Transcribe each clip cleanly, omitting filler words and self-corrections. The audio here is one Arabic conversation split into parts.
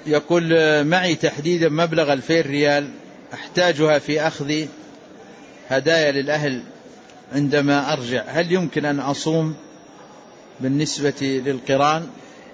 يقول معي تحديدا مبلغ 2000 ريال أحتاجها في أخذ هدايا للأهل عندما أرجع، هل يمكن أن أصوم بالنسبة للقران؟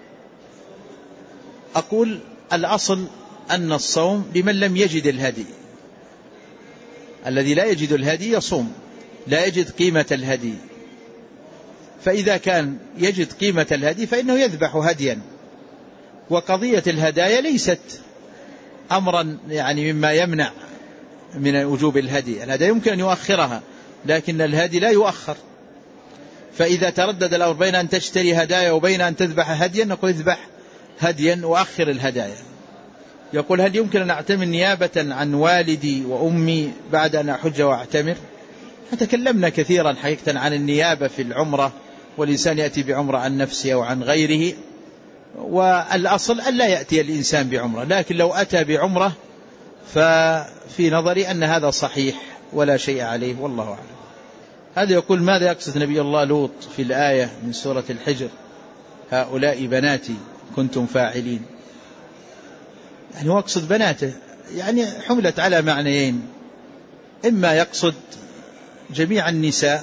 أقول الأصل أن الصوم لمن لم يجد الهدي، الذي لا يجد الهدي يصوم، لا يجد قيمة الهدي، فإذا كان يجد قيمة الهدي فإنه يذبح هديا. وقضية الهدايا ليست أمرا يعني مما يمنع من وجوب الهدي، الهدايا يمكن أن يؤخرها لكن الهدي لا يؤخر. فإذا تردد الأمر بين أن تشتري هدايا وبين أن تذبح هديا نقول اذبح هديا وأخر الهدايا. يقول هل يمكن أن أعتمر نيابة عن والدي وأمي بعد أن أحج وأعتمر؟ تكلمنا كثيرا حقيقة عن النيابة في العمرة، والإنسان يأتي بعمرة عن نفسه أو عن غيره، والأصل أن لا يأتي الإنسان بعمرة، لكن لو أتى بعمرة ففي نظري أن هذا صحيح ولا شيء عليه والله أعلم. هذا يقول ماذا يقصد نبي الله لوط في الآية من سورة الحجر هؤلاء بناتي كنتم فاعلين؟ يعني هو يقصد بناته، يعني حملت على معنيين، إما يقصد جميع النساء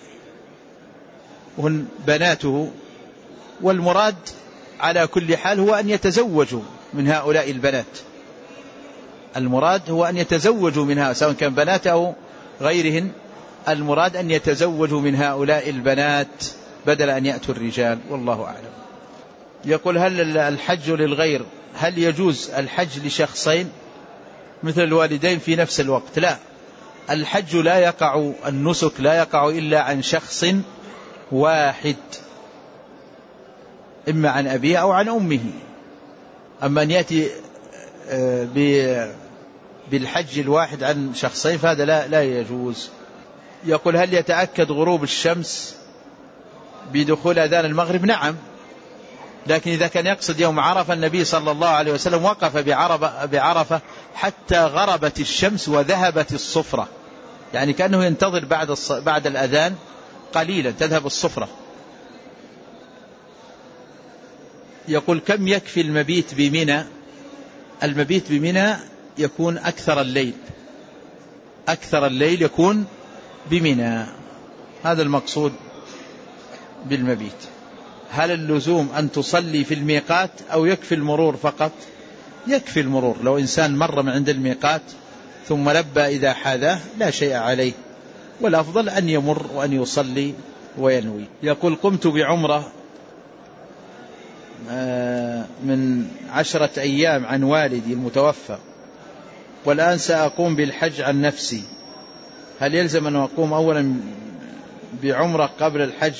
وهن بناته، والمراد على كل حال هو أن يتزوجوا من هؤلاء البنات، المراد هو أن يتزوجوا منها سواء كان بنات أو غيرهن، المراد أن يتزوجوا من هؤلاء البنات بدل أن يأتوا الرجال والله أعلم. يقول هل الحج للغير، هل يجوز الحج لشخصين مثل الوالدين في نفس الوقت؟ لا، الحج لا يقع، النسك لا يقع إلا عن شخص واحد، إما عن أبيه أو عن أمه. أما أن يأتي بالحج الواحد عن شخصين فهذا لا يجوز. يقول هل يتأكد غروب الشمس بدخول أذان المغرب؟ نعم، لكن إذا كان يقصد يوم عرفة النبي صلى الله عليه وسلم وقف بعرفة حتى غربت الشمس وذهبت الصفرة، يعني كأنه ينتظر بعد الأذان قليلا تذهب الصفرة. يقول كم يكفي المبيت بمنى؟ المبيت بمنى يكون أكثر الليل، أكثر الليل يكون بمنى، هذا المقصود بالمبيت. هل اللزوم أن تصلي في الميقات أو يكفي المرور فقط؟ يكفي المرور، لو إنسان مر من عند الميقات ثم لبى إذا حاذاه لا شيء عليه، والأفضل أن يمر وأن يصلي وينوي. يقول قمت بعمرة من 10 أيام عن والدي المتوفى، والآن سأقوم بالحج عن نفسي، هل يلزم أن أقوم أولا بعمرة قبل الحج؟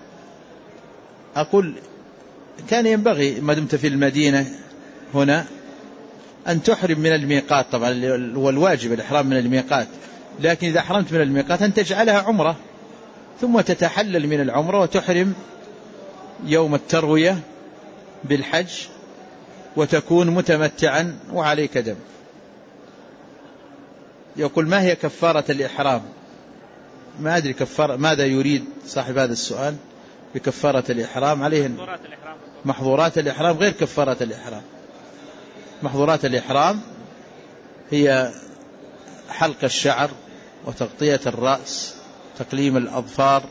أقول كان ينبغي ما دمت في المدينة هنا أن تحرم من الميقات، طبعا هو الواجب الإحرام من الميقات، لكن إذا حرمت من الميقات أن تجعلها عمرة ثم تتحلل من العمرة وتحرم يوم التروية بالحج وتكون متمتعا وعليك دم. يقول ما هي كفارة الإحرام؟ ما أدري كفارة ماذا يريد صاحب هذا السؤال بكفارة الإحرام. عليه محظورات الإحرام غير كفارة الإحرام. محظورات الإحرام هي حلق الشعر وتغطية الرأس، تقليم الأظفار،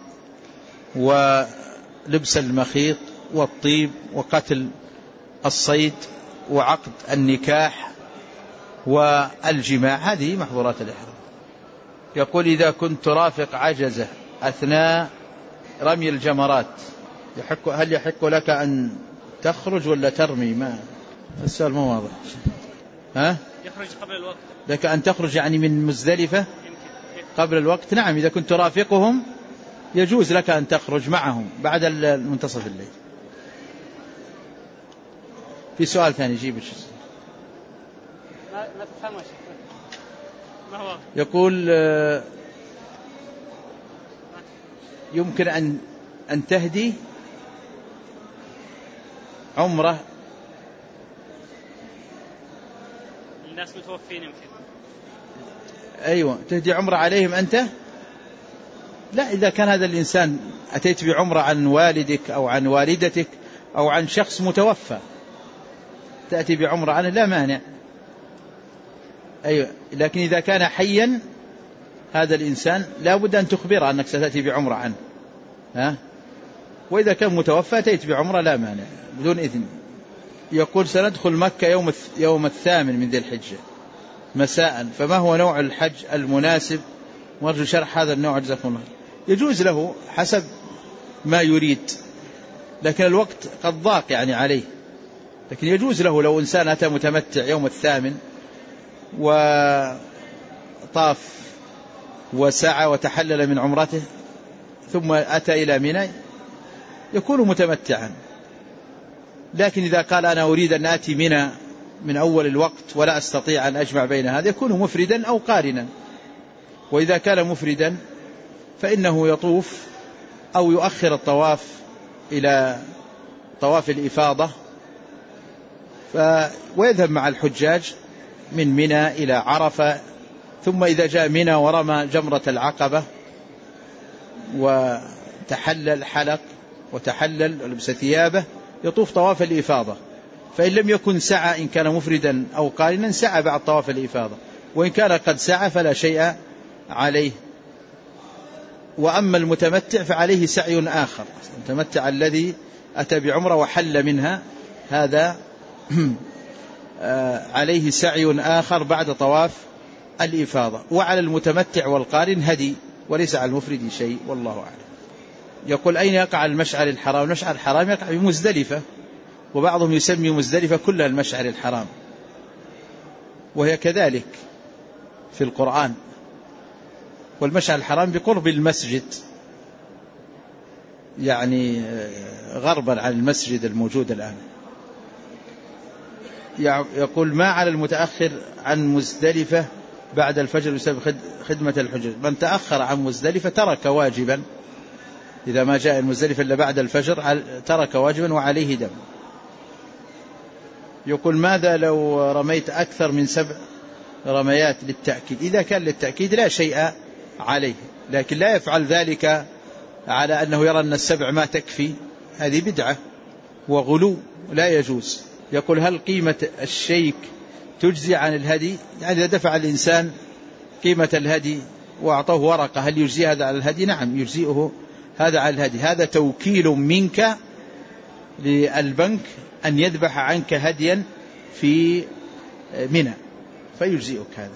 ولبس المخيط، والطيب، وقتل الصيد، وعقد النكاح، والجماع، هذه محظورات الإحرام. يقول إذا كنت رافق عجزة أثناء رمي الجمرات هل يحق لك أن تخرج ولا ترمي؟ ما السؤال مو واضح. يخرج قبل الوقت، لك أن تخرج يعني من مزدلفة قبل الوقت؟ نعم، إذا كنت رافقهم يجوز لك أن تخرج معهم بعد منتصف الليل. في سؤال ثاني جيب ما تفهمش. ما هو؟ يقول يمكن أن تهدي عمرة الناس متوفين يمكن. أيوة، تهدي عمرة عليهم أنت؟ لا، إذا كان هذا الإنسان أتيت بعمرة عن والدك أو عن والدتك أو عن شخص متوفى، تأتي بعمرة عنه لا مانع. أيوة، لكن إذا كان حيا هذا الإنسان لا بد أن تخبره أنك ستأتي بعمرة عنه، وإذا كان متوفى تأتي بعمرة لا مانع بدون إذن. يقول سندخل مكة يوم 8 من ذي الحجة مساء، فما هو نوع الحج المناسب؟ ونرجو شرح هذا النوع جزاكم الله. يجوز له حسب ما يريد، لكن الوقت قد ضاق يعني عليه، لكن يجوز له لو إنسان أتى متمتع يوم 8 وطاف وسعى وتحلل من عمرته ثم أتى إلى منى يكون متمتعا. لكن إذا قال أنا أريد أن آتي منى من أول الوقت ولا أستطيع أن أجمع بين هذا يكون مفردا أو قارنا. وإذا كان مفردا فإنه يطوف أو يؤخر الطواف إلى طواف الإفاضة ويذهب مع الحجاج من منى إلى عرفة، ثم إذا جاء منى ورمى جمرة العقبة وتحلل حلق وتحلل ولبس ثيابه يطوف طواف الإفاضة. فإن لم يكن سعى إن كان مفردا أو قارنا سعى بعد طواف الإفاضة، وإن كان قد سعى فلا شيء عليه. وأما المتمتع فعليه سعي آخر، المتمتع الذي أتى بعمرة وحل منها هذا عليه سعي آخر بعد طواف الإفاضة. وعلى المتمتع والقارن هدي، وليس على المفرد شيء، والله أعلم. يقول أين يقع المشعر الحرام؟ المشعر الحرام يقع بمزدلفة، وبعضهم يسمي مزدلفة كلها المشعر الحرام، وهي كذلك في القرآن. والمشعر الحرام بقرب المسجد، يعني غربا عن المسجد الموجود الآن. يقول ما على المتأخر عن مزدلفة بعد الفجر بسبب خدمة الحجج؟ من تأخر عن مزدلفة ترك واجبا، إذا ما جاء المزدلفة إلا بعد الفجر ترك واجبا وعليه دم. يقول ماذا لو رميت أكثر من 7 رميات للتأكيد؟ إذا كان للتأكيد لا شيء عليه، لكن لا يفعل ذلك على أنه يرى أن 7 ما تكفي، هذه بدعة وغلو لا يجوز. يقول هل قيمة الشيك تجزي عن الهدي؟ يعني إذا دفع الإنسان قيمة الهدي وأعطوه ورقة هل يجزي هذا على الهدي؟ نعم يجزئه هذا على الهدي. هذا توكيل منك للبنك أن يذبح عنك هديا في منى فيجزئك هذا.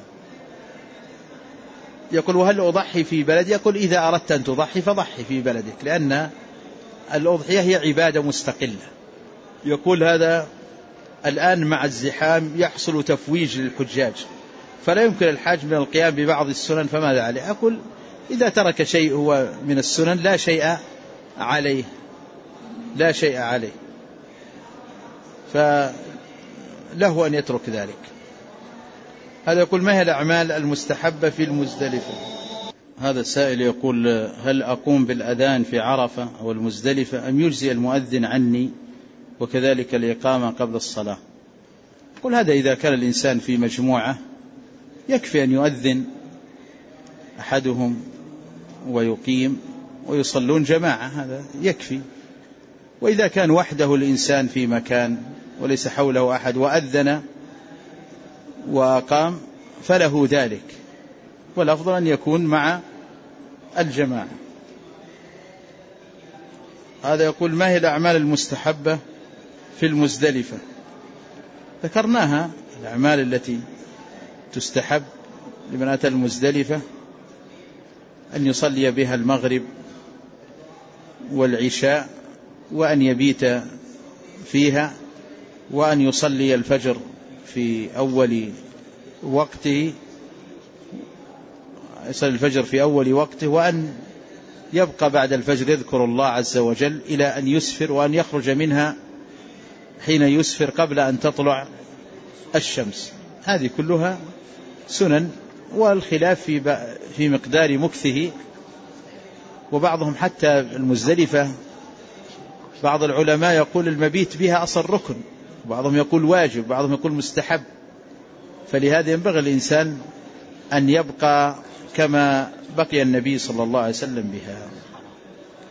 يقول وهل أضحي في بلدي؟ يقول إذا أردت أن تضحي فضحي في بلدك، لأن الأضحية هي عبادة مستقلة. يقول هذا الآن مع الزحام يحصل تفويج للحجاج، فلا يمكن الحاج من القيام ببعض السنن، فماذا عليه؟ أقول إذا ترك شيء هو من السنن لا شيء عليه، لا شيء عليه، فله أن يترك ذلك. هذا يقول ما هي الأعمال المستحبة في المزدلفة؟ هذا السائل يقول هل أقوم بالأذان في عرفة أو المزدلفة أم يجزي المؤذن عني وكذلك الإقامة قبل الصلاة؟ قل هذا إذا كان الإنسان في مجموعة يكفي أن يؤذن أحدهم ويقيم ويصلون جماعة، هذا يكفي. وإذا كان وحده الإنسان في مكان وليس حوله أحد وأذن وأقام فله ذلك، والأفضل أن يكون مع الجماعة. هذا يقول ما هي الأعمال المستحبة في المزدلفة؟ ذكرناها الأعمال التي تستحب لمن أتى المزدلفة أن يصلي بها المغرب والعشاء وأن يبيت فيها وأن يصلي الفجر في أول وقته، يصلي الفجر في أول وقته، وأن يبقى بعد الفجر يذكر الله عز وجل إلى أن يسفر، وأن يخرج منها حين يسفر قبل أن تطلع الشمس. هذه كلها سنن، والخلاف في مقدار مكثه. وبعضهم حتى المزدلفة بعض العلماء يقول المبيت بها أصل ركن، بعضهم يقول واجب، بعضهم يقول مستحب. فلهذا ينبغي الإنسان أن يبقى كما بقي النبي صلى الله عليه وسلم بها.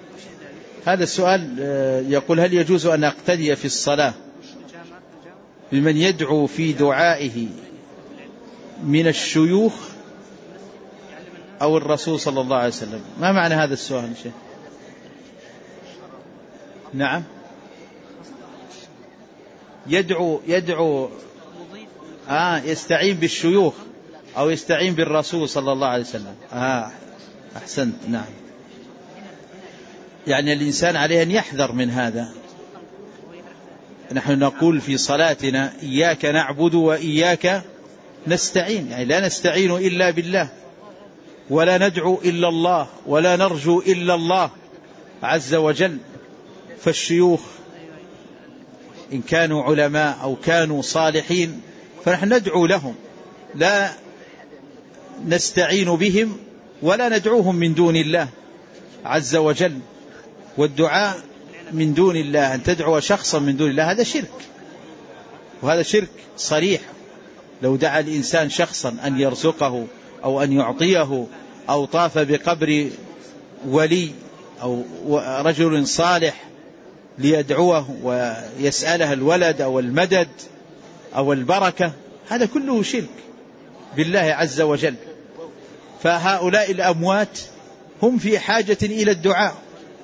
هذا السؤال يقول هل يجوز أن أقتدي في الصلاة بمن يدعو في دعائه من الشيوخ أو الرسول صلى الله عليه وسلم؟ ما معنى هذا السؤال شيخ؟ نعم، يدعو يستعين بالشيوخ أو يستعين بالرسول صلى الله عليه وسلم. أحسنت. نعم، يعني الإنسان عليه أن يحذر من هذا. نحن نقول في صلاتنا إياك نعبد وإياك نستعين، يعني لا نستعين إلا بالله، ولا ندعو إلا الله، ولا نرجو إلا الله عز وجل. فالشيوخ إن كانوا علماء أو كانوا صالحين فنحن ندعو لهم، لا نستعين بهم ولا ندعوهم من دون الله عز وجل. والدعاء من دون الله، أن تدعو شخصا من دون الله، هذا شرك، وهذا شرك صريح. لو دعا الإنسان شخصا أن يرزقه أو أن يعطيه، أو طاف بقبر ولي أو رجل صالح ليدعوه ويسأله الولد أو المدد أو البركة، هذا كله شرك بالله عز وجل. فهؤلاء الأموات هم في حاجة إلى الدعاء،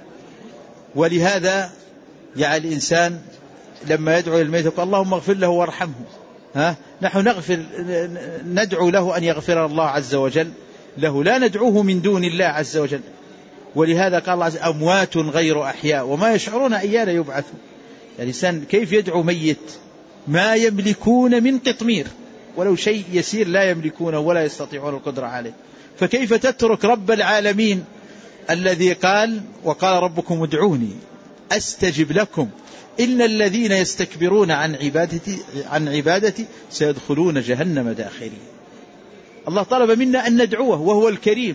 ولهذا يعني الإنسان لما يدعو الميت يقول اللهم اغفر له وارحمه. نحن ندعو له أن يغفر الله عز وجل له، لا ندعوه من دون الله عز وجل. ولهذا قال الله عز وجل أموات غير أحياء وما يشعرون أيان يبعثون. يعني الإنسان كيف يدعو ميت ما يملكون من قطمير، ولو شيء يسير لا يملكونه ولا يستطيعون القدرة عليه، فكيف تترك رب العالمين الذي قال وقال ربكم ادعوني أستجب لكم إن الذين يستكبرون عن عبادتي سيدخلون جهنم داخرين. الله طلب منا أن ندعوه وهو الكريم.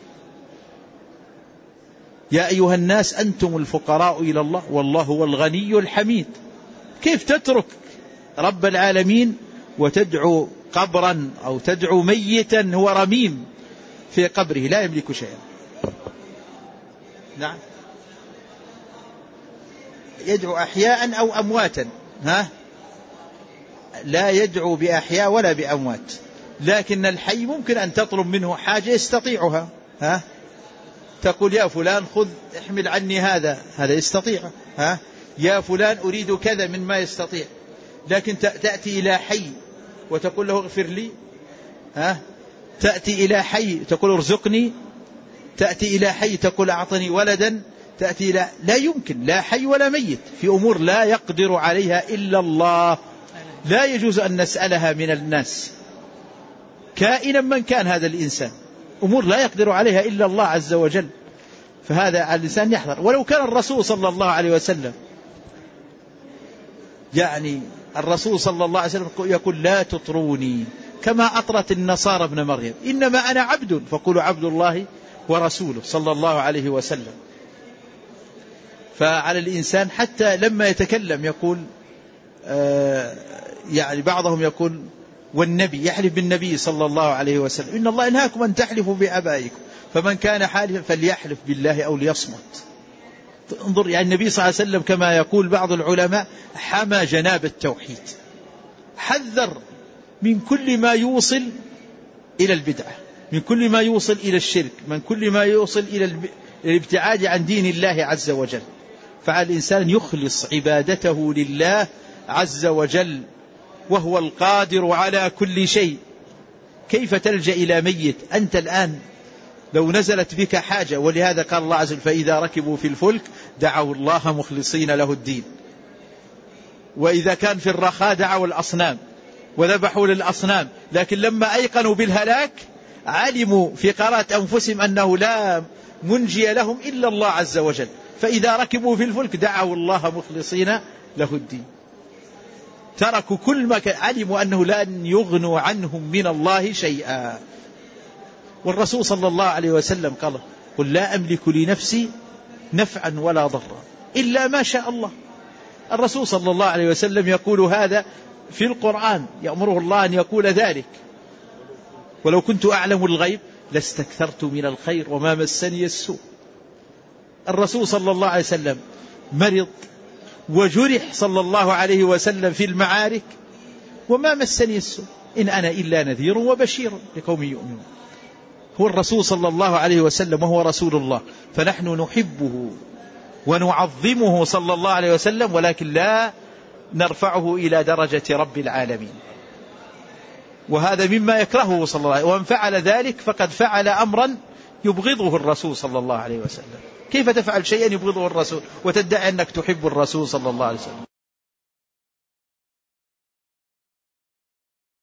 يا أيها الناس أنتم الفقراء إلى الله والله هو الغني الحميد. كيف تترك رب العالمين وتدعو قبرا أو تدعو ميتا هو رميم في قبره لا يملك شيئا؟ نعم، يدعو أحياء أو أمواتا، لا يدعو بأحياء ولا بأموات. لكن الحي ممكن أن تطلب منه حاجة يستطيعها، تقول يا فلان خذ احمل عني هذا يستطيع. يا فلان أريد كذا من ما يستطيع. لكن تأتي إلى حي وتقول له اغفر لي، تأتي إلى حي تقول ارزقني، تأتي إلى حي تقول أعطني ولدا، تأتي إلى لا يمكن، لا حي ولا ميت، في أمور لا يقدر عليها إلا الله، لا يجوز أن نسألها من الناس كائنا من كان هذا الإنسان، أمور لا يقدر عليها إلا الله عز وجل. فهذا على الإنسان يحذر. ولو كان الرسول صلى الله عليه وسلم، يعني الرسول صلى الله عليه وسلم يقول لا تطروني كما أطرت النصارى ابن مريم، إنما أنا عبد فقولوا عبد الله ورسوله صلى الله عليه وسلم. فعلى الإنسان حتى لما يتكلم يقول يعني بعضهم يقول والنبي، يحلف بالنبي صلى الله عليه وسلم إن الله إنهاكم أن تحلفوا بآبائكم فمن كان حالفا فليحلف بالله أو ليصمت. انظر، يعني النبي صلى الله عليه وسلم كما يقول بعض العلماء حمى جناب التوحيد، حذر من كل ما يوصل إلى البدعة، من كل ما يوصل إلى الشرك، من كل ما يوصل إلى الابتعاد عن دين الله عز وجل. فعلى الإنسان يخلص عبادته لله عز وجل وهو القادر على كل شيء. كيف تلجأ إلى ميت؟ أنت الآن لو نزلت بك حاجة، ولهذا قال الله عز وجل فإذا ركبوا في الفلك دعوا الله مخلصين له الدين. وإذا كان في الرخاء دعوا الأصنام وذبحوا للأصنام، لكن لما أيقنوا بالهلاك علموا في قرارة أنفسهم أنه لا منجي لهم إلا الله عز وجل، فإذا ركبوا في الفلك دعوا الله مخلصين له الدين. تركوا كل ما علموا أنه لن يغنوا عنهم من الله شيئا. والرسول صلى الله عليه وسلم قل لا أملك لنفسي نفعا ولا ضرا إلا ما شاء الله. الرسول صلى الله عليه وسلم يقول هذا في القرآن، يأمره الله أن يقول ذلك ولو كنت أعلم الغيب لاستكثرت من الخير وما مسني السوء. الرسول صلى الله عليه وسلم مرض وجرح صلى الله عليه وسلم في المعارك وما مسني السوء إن أنا إلا نذير وبشير لقوم يؤمنون. هو الرسول صلى الله عليه وسلم وهو رسول الله، فنحن نحبه ونعظمه صلى الله عليه وسلم، ولكن لا نرفعه إلى درجة رب العالمين. وهذا مما يكرهه صلى الله عليه وسلم، ومن فعل ذلك فقد فعل أمرا يبغضه الرسول صلى الله عليه وسلم. كيف تفعل شيئا يبغضه الرسول وتدعي أنك تحب الرسول صلى الله عليه وسلم؟